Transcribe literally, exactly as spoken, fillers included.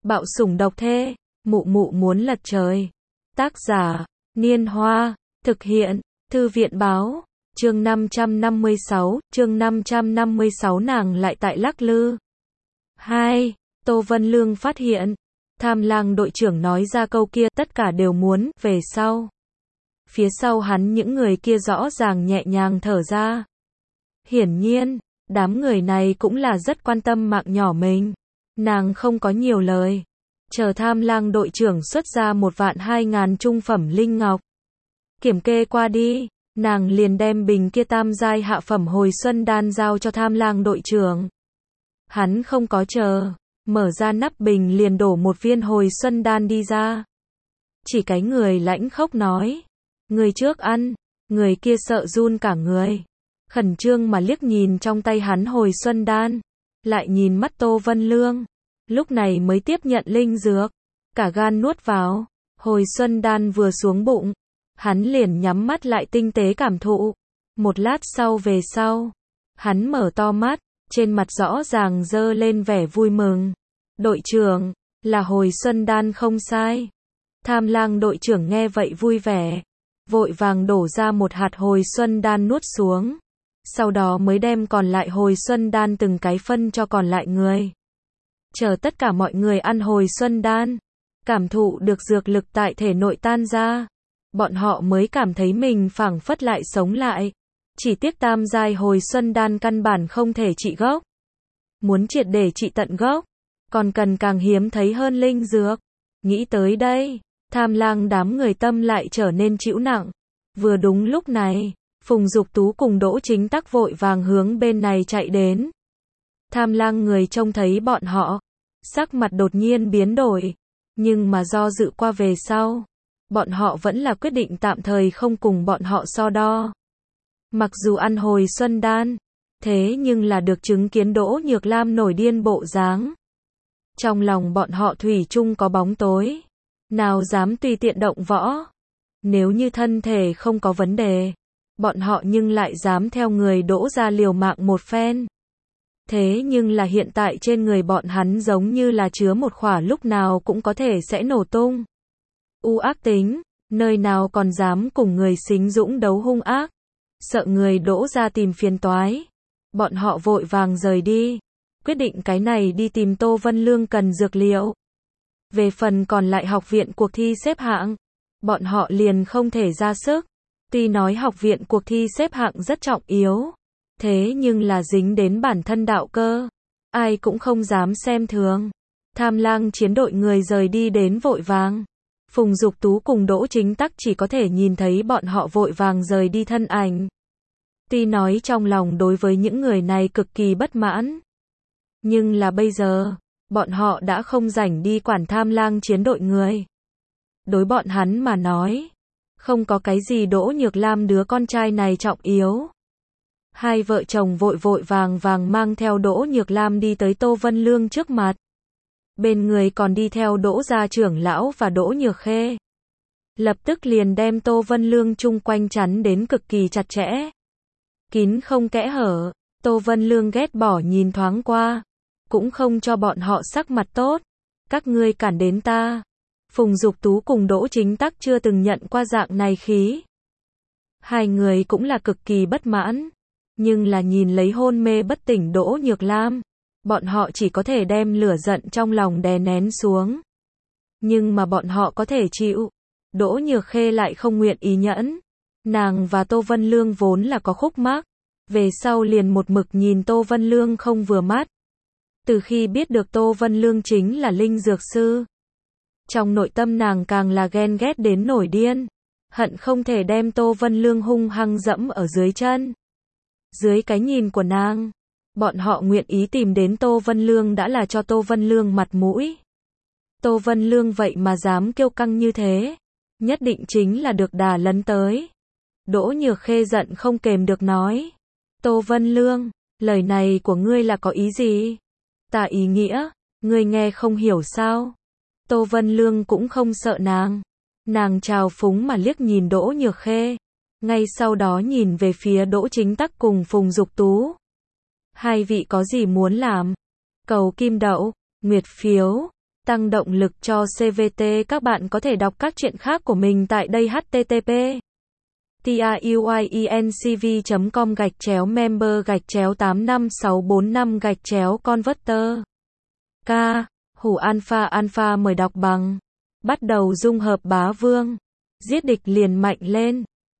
Bạo sủng độc thê, mụ mụ muốn lật trời. Tác giả, Niên Hoa, thực hiện, Thư viện Báo, chương năm trăm năm mươi sáu, chương năm trăm năm mươi sáu nàng lại tại lắc lư. hai. Tô Vân Lương phát hiện, Tham Lang đội trưởng nói ra câu kia tất cả đều muốn, về sau. Phía sau hắn những người kia rõ ràng nhẹ nhàng thở ra. Hiển nhiên, đám người này cũng là rất quan tâm mạng nhỏ mình. Nàng không có nhiều lời. Chờ Tham Lang đội trưởng xuất ra một vạn hai ngàn trung phẩm linh ngọc. Kiểm kê qua đi, nàng liền đem bình kia tam giai hạ phẩm hồi xuân đan giao cho Tham Lang đội trưởng. Hắn không có chờ, mở ra nắp bình liền đổ một viên hồi xuân đan đi ra. Chỉ cái người lãnh khốc nói, người trước ăn, người kia sợ run cả người. Khẩn trương mà liếc nhìn trong tay hắn hồi xuân đan, lại nhìn mắt Tô Vân Lương, lúc này mới tiếp nhận linh dược, cả gan nuốt vào, hồi xuân đan vừa xuống bụng, hắn liền nhắm mắt lại tinh tế cảm thụ. Một lát sau về sau, hắn mở to mắt, trên mặt rõ ràng dơ lên vẻ vui mừng. Đội trưởng, là hồi xuân đan không sai. Tham Lang đội trưởng nghe vậy vui vẻ, vội vàng đổ ra một hạt hồi xuân đan nuốt xuống. Sau đó mới đem còn lại hồi xuân đan từng cái phân cho còn lại người. Chờ tất cả mọi người ăn hồi xuân đan, cảm thụ được dược lực tại thể nội tan ra, bọn họ mới cảm thấy mình phảng phất lại sống lại. Chỉ tiếc tam giai hồi xuân đan căn bản không thể trị gốc. Muốn triệt để trị tận gốc, còn cần càng hiếm thấy hơn linh dược. Nghĩ tới đây, Tham Lang đám người tâm lại trở nên chịu nặng. Vừa đúng lúc này, Phùng Dục Tú cùng Đỗ Chính Tắc vội vàng hướng bên này chạy đến. Tham Lang người trông thấy bọn họ, sắc mặt đột nhiên biến đổi, nhưng mà do dự qua về sau, bọn họ vẫn là quyết định tạm thời không cùng bọn họ so đo. Mặc dù ăn hồi xuân đan, thế nhưng là được chứng kiến Đỗ Nhược Lam nổi điên bộ dáng. Trong lòng bọn họ thủy chung có bóng tối, nào dám tùy tiện động võ. Nếu như thân thể không có vấn đề, bọn họ nhưng lại dám theo người Đỗ ra liều mạng một phen. Thế nhưng là hiện tại trên người bọn hắn giống như là chứa một khỏa lúc nào cũng có thể sẽ nổ tung. U ác tính, nơi nào còn dám cùng người xính dũng đấu hung ác. Sợ người Đỗ ra tìm phiền toái, bọn họ vội vàng rời đi, quyết định cái này đi tìm Tô Vân Lương cần dược liệu. Về phần còn lại học viện cuộc thi xếp hạng, bọn họ liền không thể ra sức. Tuy nói học viện cuộc thi xếp hạng rất trọng yếu, thế nhưng là dính đến bản thân đạo cơ, ai cũng không dám xem thường. Tham Lang chiến đội người rời đi đến vội vàng. Phùng Dục Tú cùng Đỗ Chính Tắc chỉ có thể nhìn thấy bọn họ vội vàng rời đi thân ảnh. Tuy nói trong lòng đối với những người này cực kỳ bất mãn, nhưng là bây giờ, bọn họ đã không rảnh đi quản Tham Lang chiến đội người. Đối bọn hắn mà nói, không có cái gì Đỗ Nhược Lam đứa con trai này trọng yếu. Hai vợ chồng vội vội vàng vàng mang theo Đỗ Nhược Lam đi tới Tô Vân Lương trước mặt. Bên người còn đi theo Đỗ gia trưởng lão và Đỗ Nhược Khê. Lập tức liền đem Tô Vân Lương chung quanh chắn đến cực kỳ chặt chẽ, kín không kẽ hở. Tô Vân Lương ghét bỏ nhìn thoáng qua, cũng không cho bọn họ sắc mặt tốt. Các ngươi cản đến ta. Phùng Dục Tú cùng Đỗ Chính Tắc chưa từng nhận qua dạng này khí. Hai người cũng là cực kỳ bất mãn, nhưng là nhìn lấy hôn mê bất tỉnh Đỗ Nhược Lam, bọn họ chỉ có thể đem lửa giận trong lòng đè nén xuống. Nhưng mà bọn họ có thể chịu, Đỗ Nhược Khê lại không nguyện ý nhẫn. Nàng và Tô Vân Lương vốn là có khúc mắc, về sau liền một mực nhìn Tô Vân Lương không vừa mắt. Từ khi biết được Tô Vân Lương chính là linh dược sư, trong nội tâm nàng càng là ghen ghét đến nổi điên, hận không thể đem Tô Vân Lương hung hăng dẫm ở dưới chân. Dưới cái nhìn của nàng, bọn họ nguyện ý tìm đến Tô Vân Lương đã là cho Tô Vân Lương mặt mũi. Tô Vân Lương vậy mà dám kiêu căng như thế, nhất định chính là được đà lấn tới. Đỗ Nhược Khê giận không kềm được nói, Tô Vân Lương, lời này của ngươi là có ý gì? Tà ý nghĩa, ngươi nghe không hiểu sao? Tô Vân Lương cũng không sợ nàng. Nàng trào phúng mà liếc nhìn Đỗ Nhược Khê, ngay sau đó nhìn về phía Đỗ Chính Tắc cùng Phùng Dục Tú. Hai vị có gì muốn làm? Cầu kim đậu, nguyệt phiếu, tăng động lực cho xê vê tê. Các bạn có thể đọc các truyện khác của mình tại đây h t t p truyencv chấm com gạch chéo member gạch chéo tám năm sáu bốn năm gạch chéo converter. K. Hủ alpha alpha mời đọc bằng. Bắt đầu dung hợp bá vương. Giết địch liền mạnh lên.